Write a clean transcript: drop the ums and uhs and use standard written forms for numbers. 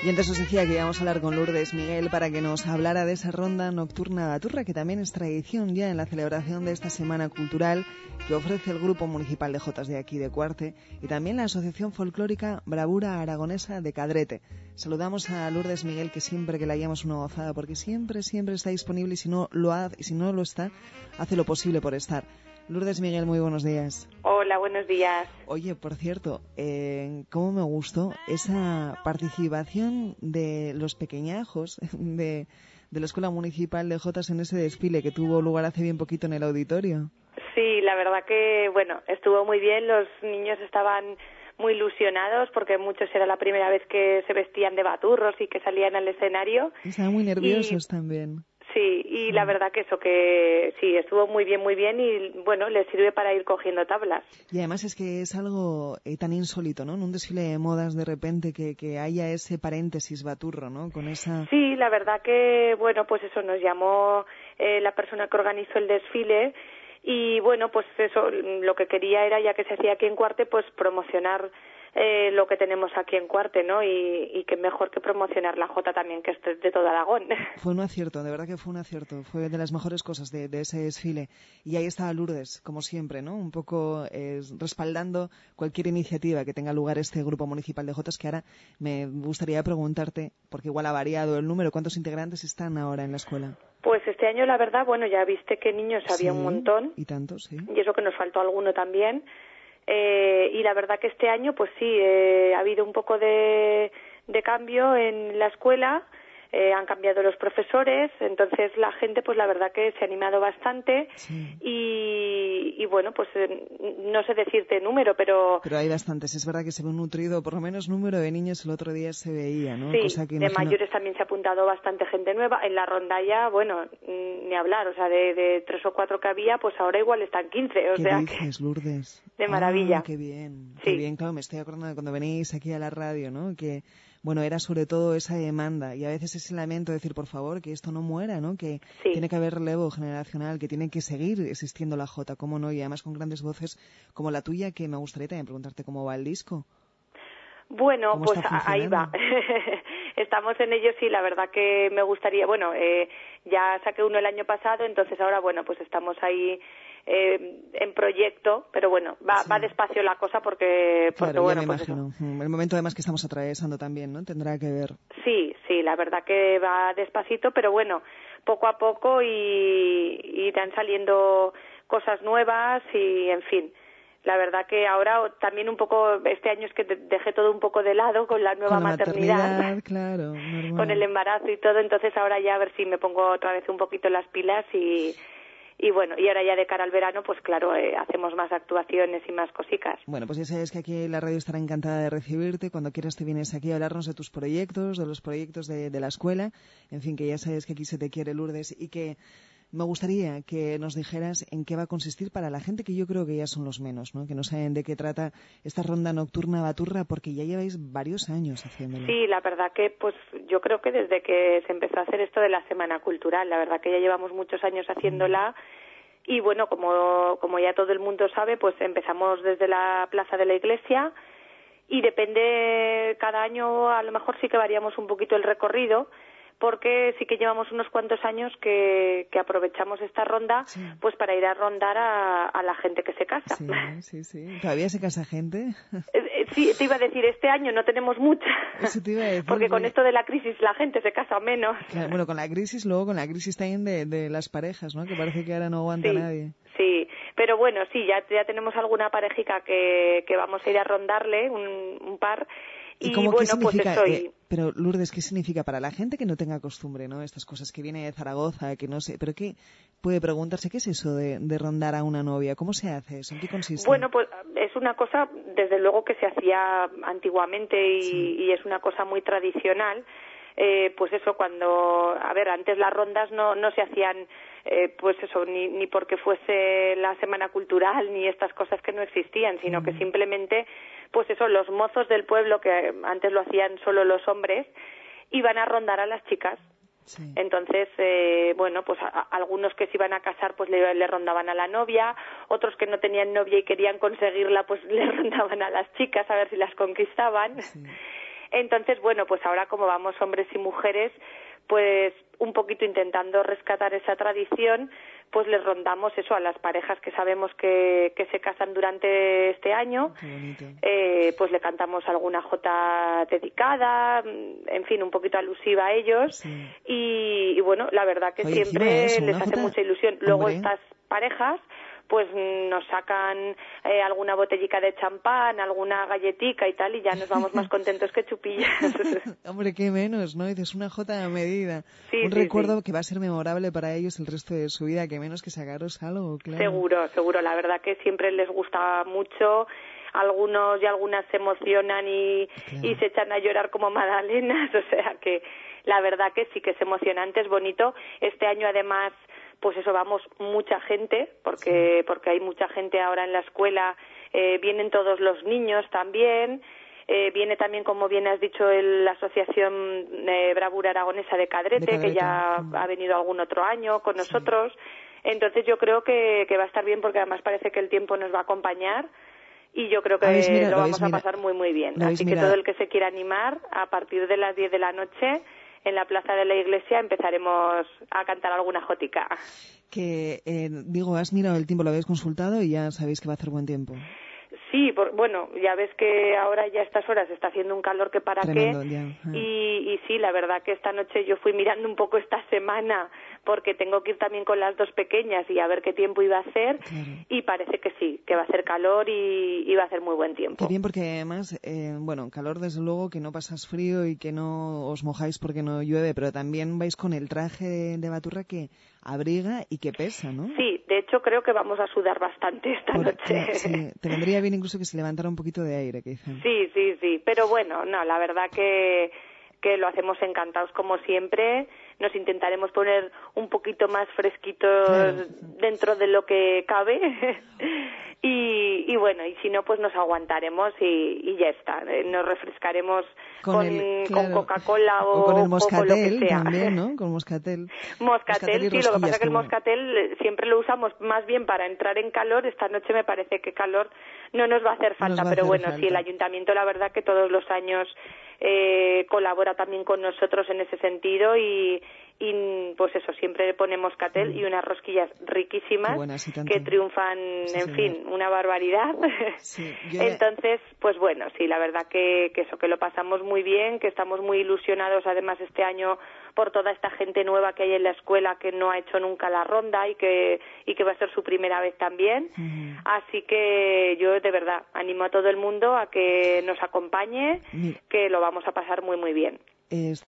Y entonces os decía que íbamos a hablar con Lourdes Miguel para que nos hablara de esa ronda nocturna baturra, que también es tradición ya en la celebración de esta semana cultural que ofrece el Grupo Municipal de Jotas de aquí de Cuarte y también la Asociación Folclórica Bravura Aragonesa de Cadrete. Saludamos a Lourdes Miguel, que siempre que la hayamos una gozada, porque siempre está disponible y si no lo está, hace lo posible por estar. Lourdes Miguel, muy buenos días. Hola, buenos días. Oye, por cierto, cómo me gustó esa participación de los pequeñajos de la Escuela Municipal de Jotas en ese desfile que tuvo lugar hace bien poquito en el auditorio. Sí, la verdad que, estuvo muy bien. Los niños estaban muy ilusionados porque muchos era la primera vez que se vestían de baturros y que salían al escenario. Estaban muy nerviosos también. Sí, y la verdad que sí, estuvo muy bien y les sirve para ir cogiendo tablas. Y además es que es algo tan insólito, ¿no? En un desfile de modas de repente que haya ese paréntesis baturro, ¿no? Con esa... Sí, la verdad que, nos llamó la persona que organizó el desfile y lo que quería era, ya que se hacía aquí en Cuarte, pues promocionar lo que tenemos aquí en Cuarte, ¿no? Y que mejor que promocionar la jota también, que es de todo Aragón. Fue un acierto, de verdad que fue un acierto. Fue de las mejores cosas de ese desfile. Y ahí estaba Lourdes, como siempre, ¿no? Un poco respaldando cualquier iniciativa que tenga lugar este Grupo Municipal de Jotas, que ahora me gustaría preguntarte, porque igual ha variado el número, ¿cuántos integrantes están ahora en la escuela? Pues este año, la verdad, ya viste que niños había un montón. Y tantos, sí. Y eso que nos faltó alguno también. Y la verdad que este año, pues sí, ha habido un poco de cambio en la escuela, han cambiado los profesores, entonces la gente, pues la verdad que se ha animado bastante. Sí. Y no sé decirte número, pero... Pero hay bastantes, es verdad que se ve un nutrido, por lo menos número de niños el otro día se veía, ¿no? Sí, cosa que de imagino... mayores también se ha apuntado bastante gente nueva. En la rondalla, ni hablar, o sea, de 3 o 4 que había, pues ahora igual están 15. ¿Qué dices, Lourdes? De maravilla. Qué bien, sí. Qué bien, claro, me estoy acordando de cuando venís aquí a la radio, ¿no? Que, era sobre todo esa demanda y a veces ese lamento de decir, por favor, que esto no muera, ¿no? Que sí. Tiene que haber relevo generacional, que tiene que seguir existiendo la jota, ¿cómo no? Y además con grandes voces como la tuya, que me gustaría también preguntarte cómo va el disco. Bueno, pues ahí va. Estamos en ello, sí, la verdad que me gustaría, ya saqué uno el año pasado, entonces ahora, pues estamos ahí en proyecto, pero va despacio la cosa porque claro, ya me imagino. El momento además que estamos atravesando también, ¿no? Tendrá que ver. Sí, la verdad que va despacito, pero poco a poco y irán saliendo cosas nuevas y, en fin. La verdad que ahora también un poco, este año es que dejé todo un poco de lado con la nueva maternidad, claro, normal. Con el embarazo y todo, entonces ahora ya a ver si me pongo otra vez un poquito las pilas y ahora ya de cara al verano, pues claro, hacemos más actuaciones y más cosicas. Bueno, pues ya sabes que aquí la radio estará encantada de recibirte. Cuando quieras te vienes aquí a hablarnos de tus proyectos, de los proyectos de la escuela. En fin, que ya sabes que aquí se te quiere, Lourdes, y que me gustaría que nos dijeras en qué va a consistir para la gente que yo creo que ya son los menos, ¿no? Que no saben de qué trata esta ronda nocturna baturra, porque ya lleváis varios años haciéndolo. Sí, la verdad que pues yo creo que desde que se empezó a hacer esto de la Semana Cultural, la verdad que ya llevamos muchos años haciéndola y como ya todo el mundo sabe, pues empezamos desde la plaza de la iglesia y depende cada año, a lo mejor sí que variamos un poquito el recorrido, porque sí que llevamos unos cuantos años que aprovechamos esta ronda pues para ir a rondar a la gente que se casa. Sí. ¿Todavía se casa gente? Sí, te iba a decir, este año no tenemos mucha. Eso te iba a decir. Porque con esto de la crisis la gente se casa menos. Claro, bueno, con la crisis también de las parejas, ¿no? Que parece que ahora no aguanta nadie. Sí, pero sí, ya tenemos alguna parejica que vamos a ir a rondarle, un par. ¿Y qué significa? Pero Lourdes, ¿qué significa para la gente que no tenga costumbre, ¿no? Estas cosas que viene de Zaragoza, que no sé, pero qué puede preguntarse qué es eso de rondar a una novia, ¿cómo se hace eso? ¿En qué consiste? Bueno, pues es una cosa desde luego que se hacía antiguamente y es una cosa muy tradicional. Pues eso, antes las rondas no se hacían ni porque fuese la Semana Cultural ni estas cosas que no existían, sino que simplemente pues eso, los mozos del pueblo, que antes lo hacían solo los hombres, iban a rondar a las chicas. Sí. Entonces, pues algunos que se iban a casar pues le rondaban a la novia, otros que no tenían novia y querían conseguirla pues le rondaban a las chicas a ver si las conquistaban. Sí. Entonces, bueno, pues ahora como vamos hombres y mujeres, pues un poquito intentando rescatar esa tradición, pues les rondamos eso a las parejas que sabemos que se casan durante este año. Pues le cantamos alguna jota dedicada, en fin, un poquito alusiva a ellos. Sí. Y bueno, la verdad que siempre les hace mucha ilusión. Luego estas parejas pues nos sacan alguna botellica de champán, alguna galletica y tal, y ya nos vamos más contentos que chupillas. Hombre, qué menos, ¿no? Dices una jota a medida. Sí, un recuerdo que va a ser memorable para ellos el resto de su vida, que menos que sacaros algo, claro. Seguro. La verdad que siempre les gusta mucho. Algunos y algunas se emocionan y se echan a llorar como magdalenas, o sea que la verdad que sí que es emocionante, es bonito. Este año además, pues eso, vamos mucha gente, porque hay mucha gente ahora en la escuela, vienen todos los niños también, viene también, como bien has dicho, la Asociación Bravura Aragonesa de Cadrete, que ya ha venido algún otro año con nosotros. Entonces yo creo que va a estar bien, porque además parece que el tiempo nos va a acompañar. Y yo creo que lo vamos a pasar muy, muy bien. Así que todo el que se quiera animar, a partir de las 10 de la noche, en la plaza de la iglesia, empezaremos a cantar alguna jotica. Que, has mirado el tiempo, lo habéis consultado y ya sabéis que va a hacer buen tiempo. Sí, bueno, ya ves que ahora ya a estas horas está haciendo un calor que para tremendo, qué. Ya. Y sí, la verdad que esta noche yo fui mirando un poco esta semana, porque tengo que ir también con las dos pequeñas y a ver qué tiempo iba a hacer. Claro. Y parece que sí, que va a hacer calor y va a hacer muy buen tiempo. Qué bien, porque además, calor desde luego, que no pasas frío y que no os mojáis porque no llueve, pero también vais con el traje de baturra que abriga y que pesa, ¿no? Sí, de hecho creo que vamos a sudar bastante esta noche. Sí, te vendría bien incluso que se levantara un poquito de aire, quizá. Sí, pero bueno, no, la verdad que lo hacemos encantados como siempre. Nos intentaremos poner un poquito más fresquitos dentro de lo que cabe. Y bueno, y si no, pues nos aguantaremos y ya está. Nos refrescaremos con Coca-Cola o con el moscatel, lo que sea. También, ¿no? Con moscatel. Moscatel, sí, lo que pasa es que el moscatel siempre lo usamos más bien para entrar en calor. Esta noche me parece que calor no nos va a hacer falta, pero bueno, sí, el ayuntamiento, la verdad que todos los años colabora también con nosotros en ese sentido y pues eso, siempre pone moscatel y unas rosquillas riquísimas que triunfan, fin, una barbaridad. Sí, Entonces, pues bueno, sí, la verdad que eso, que lo pasamos muy bien, que estamos muy ilusionados además este año por toda esta gente nueva que hay en la escuela que no ha hecho nunca la ronda y que va a ser su primera vez también. Así que yo de verdad animo a todo el mundo a que nos acompañe, que lo vamos a pasar muy, muy bien.